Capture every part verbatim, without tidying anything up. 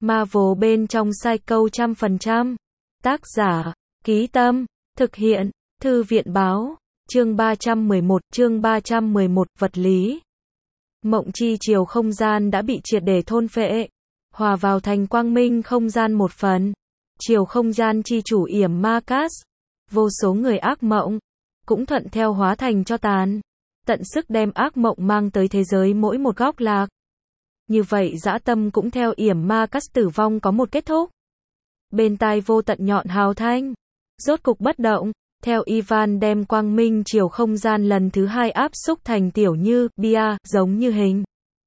Marvel bên trong Psycho trăm phần trăm. Tác giả, Ký Tâm, thực hiện, Thư viện Báo, chương ba trăm mười một, chương ba trăm mười một, vật lý. Mộng chi chiều không gian đã bị triệt để thôn phệ, hòa vào thành quang minh không gian một phần. Chiều không gian chi chủ yểm Marcus, vô số người ác mộng, cũng thuận theo hóa thành cho tàn, tận sức đem ác mộng mang tới thế giới mỗi một góc lạc. Như vậy dã tâm cũng theo yểm Marcus tử vong có một kết thúc. Bên tai vô tận nhọn hào thanh, rốt cục bất động, theo Ivan đem quang minh chiều không gian lần thứ hai áp xúc thành tiểu như, bia, giống như hình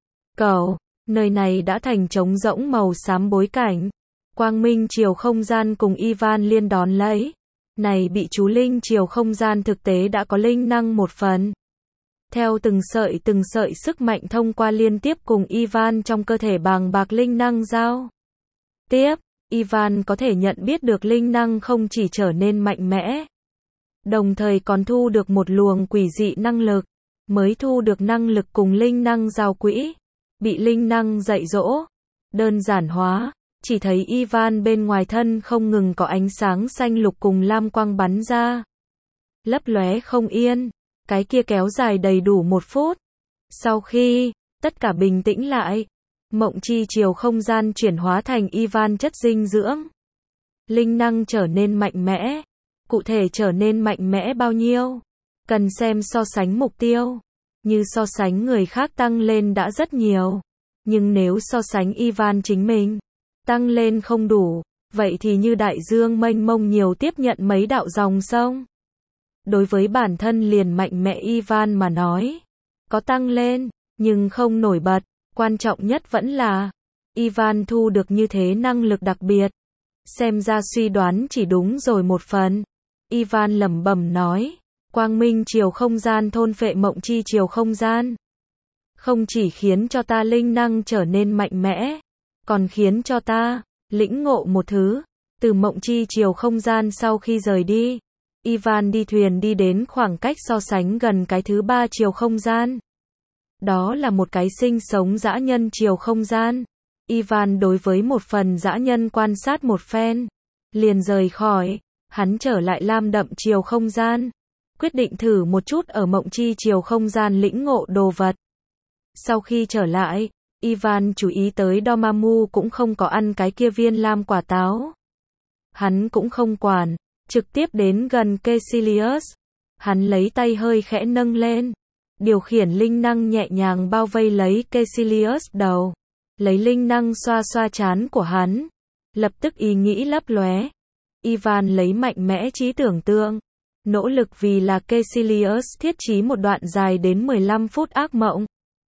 cầu, nơi này đã thành trống rỗng màu xám bối cảnh. Quang minh chiều không gian cùng Ivan liên đón lấy. Này bị chú linh chiều không gian thực tế đã có linh năng một phần. Theo từng sợi từng sợi sức mạnh thông qua liên tiếp cùng Ivan trong cơ thể bàng bạc linh năng giao tiếp, Ivan có thể nhận biết được linh năng không chỉ trở nên mạnh mẽ, đồng thời còn thu được một luồng quỷ dị năng lực, mới thu được năng lực cùng linh năng giao quỹ, bị linh năng dạy dỗ, đơn giản hóa, chỉ thấy Ivan bên ngoài thân không ngừng có ánh sáng xanh lục cùng lam quang bắn ra, lấp lóe không yên, cái kia kéo dài đầy đủ một phút. Sau khi tất cả bình tĩnh lại, mộng chi chiều không gian chuyển hóa thành Ivan chất dinh dưỡng. Linh năng trở nên mạnh mẽ. Cụ thể trở nên mạnh mẽ bao nhiêu? Cần xem so sánh mục tiêu. Như so sánh người khác tăng lên đã rất nhiều. Nhưng nếu so sánh Ivan chính mình, tăng lên không đủ, vậy thì như đại dương mênh mông nhiều tiếp nhận mấy đạo dòng sông. Đối với bản thân liền mạnh mẽ Ivan mà nói, có tăng lên, nhưng không nổi bật. Quan trọng nhất vẫn là, Ivan thu được như thế năng lực đặc biệt. Xem ra suy đoán chỉ đúng rồi một phần. Ivan lẩm bẩm nói, quang minh chiều không gian thôn phệ mộng chi chiều không gian. Không chỉ khiến cho ta linh năng trở nên mạnh mẽ, còn khiến cho ta lĩnh ngộ một thứ. Từ mộng chi chiều không gian sau khi rời đi, Ivan đi thuyền đi đến khoảng cách so sánh gần cái thứ ba chiều không gian. Đó là một cái sinh sống dã nhân chiều không gian. Ivan đối với một phần dã nhân quan sát một phen, liền rời khỏi. Hắn trở lại lam đậm chiều không gian, quyết định thử một chút ở mộng chi chiều không gian lĩnh ngộ đồ vật. Sau khi trở lại, Ivan chú ý tới Dormammu cũng không có ăn cái kia viên lam quả táo. Hắn cũng không quản, trực tiếp đến gần Caecilius. Hắn lấy tay hơi khẽ nâng lên, điều khiển linh năng nhẹ nhàng bao vây lấy Caecilius đầu, lấy linh năng xoa xoa trán của hắn. Lập tức ý nghĩ lấp lóe. Ivan lấy mạnh mẽ trí tưởng tượng, nỗ lực vì là Caecilius thiết trí một đoạn dài đến mười lăm phút ác mộng.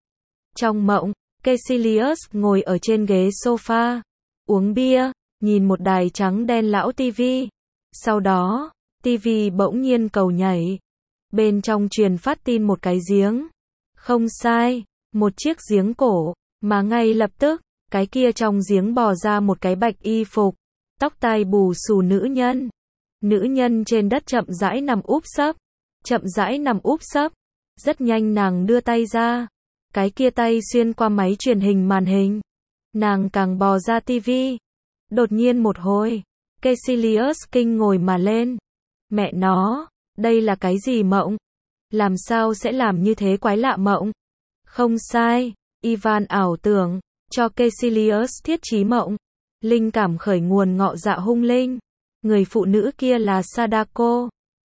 Trong mộng, Caecilius ngồi ở trên ghế sofa, uống bia, nhìn một đài trắng đen lão tivi. Sau đó, tivi bỗng nhiên cầu nhảy. Bên trong truyền phát tin một cái giếng. Không sai, một chiếc giếng cổ, mà ngay lập tức, cái kia trong giếng bò ra một cái bạch y phục, tóc tai bù xù nữ nhân. Nữ nhân trên đất chậm rãi nằm úp sấp, chậm rãi nằm úp sấp. Rất nhanh nàng đưa tay ra, cái kia tay xuyên qua máy truyền hình màn hình. Nàng càng bò ra tivi. Đột nhiên một hồi, Caecilius kinh ngồi mà lên. Mẹ nó, đây là cái gì mộng? Làm sao sẽ làm như thế quái lạ mộng? Không sai, Ivan ảo tưởng, cho Caecilius thiết trí mộng. Linh cảm khởi nguồn ngọ dạ hung linh. Người phụ nữ kia là Sadako.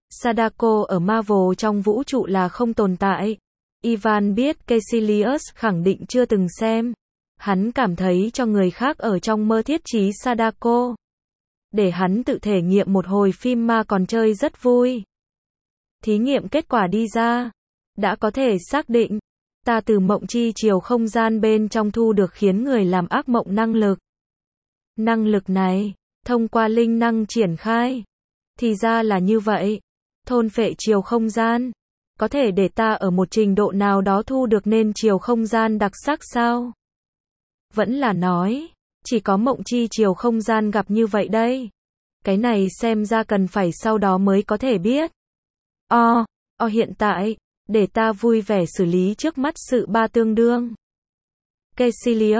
Sadako ở Marvel trong vũ trụ là không tồn tại. Ivan biết Caecilius khẳng định chưa từng xem. Hắn cảm thấy cho người khác ở trong mơ thiết trí Sadako, để hắn tự thể nghiệm một hồi phim ma còn chơi rất vui. Thí nghiệm kết quả đi ra, đã có thể xác định, ta từ mộng chi chiều không gian bên trong thu được khiến người làm ác mộng năng lực. Năng lực này, thông qua linh năng triển khai. Thì ra là như vậy. Thôn phệ chiều không gian, có thể để ta ở một trình độ nào đó thu được nên chiều không gian đặc sắc sao? Vẫn là nói, chỉ có mộng chi chiều không gian gặp như vậy đây. Cái này xem ra cần phải sau đó mới có thể biết. O, o hiện tại, để ta vui vẻ xử lý trước mắt sự ba tương đương. Caecilius,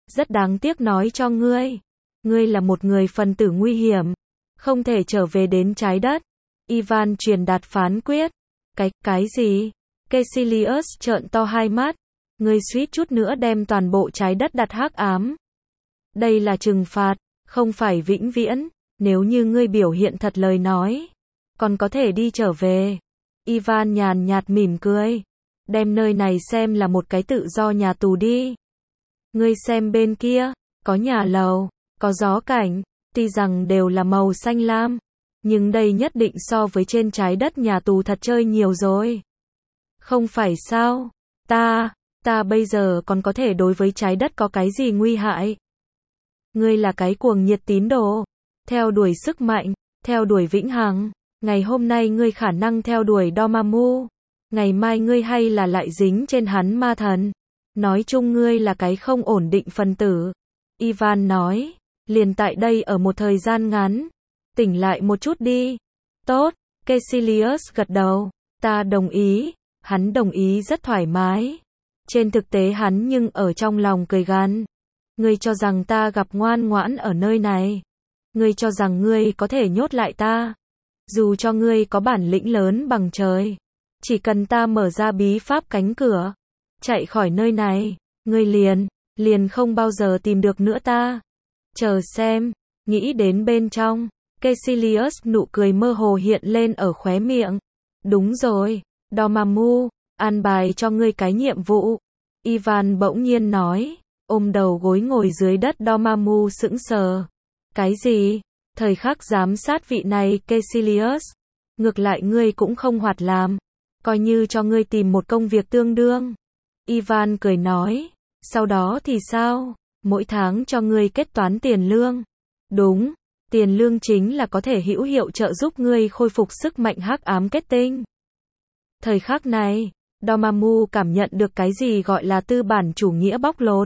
rất đáng tiếc nói cho ngươi. Ngươi là một người phần tử nguy hiểm, không thể trở về đến trái đất. Ivan truyền đạt phán quyết. Cái, cái gì? Caecilius trợn to hai mắt. Ngươi suýt chút nữa đem toàn bộ trái đất đặt hắc ám. Đây là trừng phạt, không phải vĩnh viễn. Nếu như ngươi biểu hiện thật lời nói, còn có thể đi trở về. Ivan nhàn nhạt mỉm cười. Đem nơi này xem là một cái tự do nhà tù đi. Ngươi xem bên kia, có nhà lầu, có gió cảnh, tuy rằng đều là màu xanh lam, nhưng đây nhất định so với trên trái đất nhà tù thật chơi nhiều rồi. Không phải sao? Ta, ta bây giờ còn có thể đối với trái đất có cái gì nguy hại? Ngươi là cái cuồng nhiệt tín đồ, theo đuổi sức mạnh, theo đuổi vĩnh hằng. Ngày hôm nay ngươi khả năng theo đuổi Dormammu, ngày mai ngươi hay là lại dính trên hắn ma thần. Nói chung ngươi là cái không ổn định phân tử. Ivan nói, liền tại đây ở một thời gian ngắn, tỉnh lại một chút đi. Tốt, Caecilius gật đầu, ta đồng ý. Hắn đồng ý rất thoải mái. Trên thực tế hắn nhưng ở trong lòng cười gằn. Ngươi cho rằng ta gặp ngoan ngoãn ở nơi này. Ngươi cho rằng ngươi có thể nhốt lại ta. Dù cho ngươi có bản lĩnh lớn bằng trời, chỉ cần ta mở ra bí pháp cánh cửa, chạy khỏi nơi này, ngươi liền, liền không bao giờ tìm được nữa ta. Chờ xem, nghĩ đến bên trong, Caecilius nụ cười mơ hồ hiện lên ở khóe miệng. Đúng rồi, Dormammu, an bài cho ngươi cái nhiệm vụ. Ivan bỗng nhiên nói, ôm đầu gối ngồi dưới đất. Dormammu sững sờ. Cái gì? Thời khắc giám sát vị này Caecilius. Ngược lại ngươi cũng không hoạt làm. Coi như cho ngươi tìm một công việc tương đương. Ivan cười nói. Sau đó thì sao? Mỗi tháng cho ngươi kết toán tiền lương. Đúng, tiền lương chính là có thể hữu hiệu trợ giúp ngươi khôi phục sức mạnh hắc ám kết tinh. Thời khắc này, Dormammu cảm nhận được cái gì gọi là tư bản chủ nghĩa bóc lột.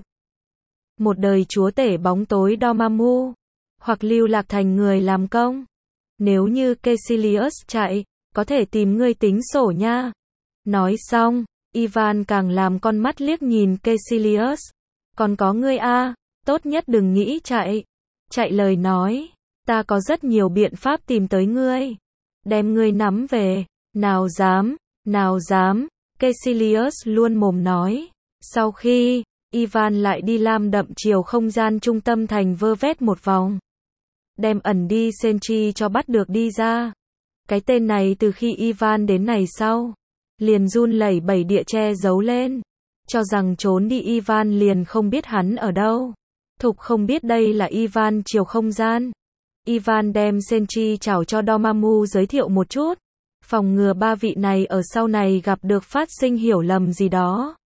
Một đời chúa tể bóng tối Dormammu, hoặc lưu lạc thành người làm công. Nếu như Caecilius chạy, có thể tìm ngươi tính sổ nha. Nói xong, Ivan càng làm con mắt liếc nhìn Caecilius. Còn có ngươi a, tốt nhất đừng nghĩ chạy. Chạy lời nói, ta có rất nhiều biện pháp tìm tới ngươi. Đem ngươi nắm về, nào dám, nào dám. Caecilius luôn mồm nói. Sau khi, Ivan lại đi lam đậm chiều không gian trung tâm thành vơ vét một vòng. Đem ẩn đi Sentry cho bắt được đi ra. Cái tên này từ khi Ivan đến này sau, liền run lẩy bẩy địa che giấu lên. Cho rằng trốn đi Ivan liền không biết hắn ở đâu. Thục không biết đây là Ivan chiều không gian. Ivan đem Sentry chào cho Dormammu giới thiệu một chút. Phòng ngừa ba vị này ở sau này gặp được phát sinh hiểu lầm gì đó.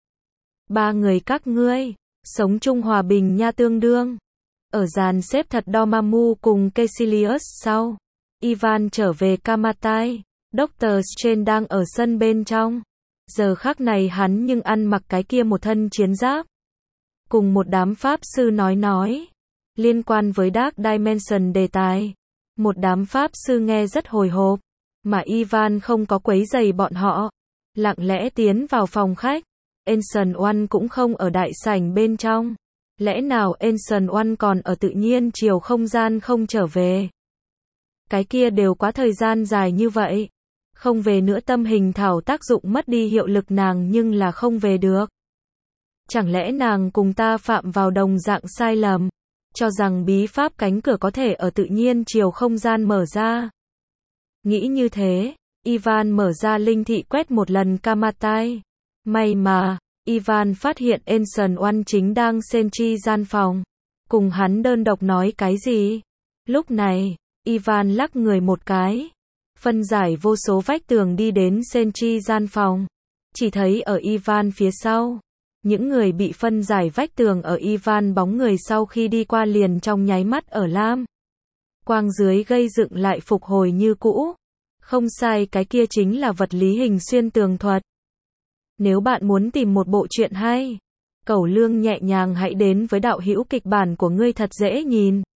Ba người các ngươi, sống chung hòa bình nha tương đương. Ở dàn xếp thật Dormammu cùng Caecilius sau. Ivan trở về Kamatai. Doctor Strange đang ở sân bên trong. Giờ khắc này hắn nhưng ăn mặc cái kia một thân chiến giáp. Cùng một đám pháp sư nói nói. Liên quan với Dark Dimension đề tài. Một đám pháp sư nghe rất hồi hộp. Mà Ivan không có quấy rầy bọn họ. Lặng lẽ tiến vào phòng khách. Ancient One cũng không ở đại sảnh bên trong. Lẽ nào Ancient One còn ở tự nhiên chiều không gian không trở về? Cái kia đều quá thời gian dài như vậy. Không về nữa tâm hình thảo tác dụng mất đi hiệu lực nàng nhưng là không về được. Chẳng lẽ nàng cùng ta phạm vào đồng dạng sai lầm, cho rằng bí pháp cánh cửa có thể ở tự nhiên chiều không gian mở ra? Nghĩ như thế, Ivan mở ra linh thị quét một lần Kamatai. May mà, Ivan phát hiện Ancient One chính đang Sentry gian phòng. Cùng hắn đơn độc nói cái gì? Lúc này, Ivan lắc người một cái. Phân giải vô số vách tường đi đến Sentry gian phòng. Chỉ thấy ở Ivan phía sau. Những người bị phân giải vách tường ở Ivan bóng người sau khi đi qua liền trong nháy mắt ở lam quang dưới gây dựng lại phục hồi như cũ. Không sai, cái kia chính là vật lý hình xuyên tường thuật. Nếu bạn muốn tìm một bộ truyện hay, cẩu lương nhẹ nhàng hãy đến với đạo hữu kịch bản của ngươi thật dễ nhìn.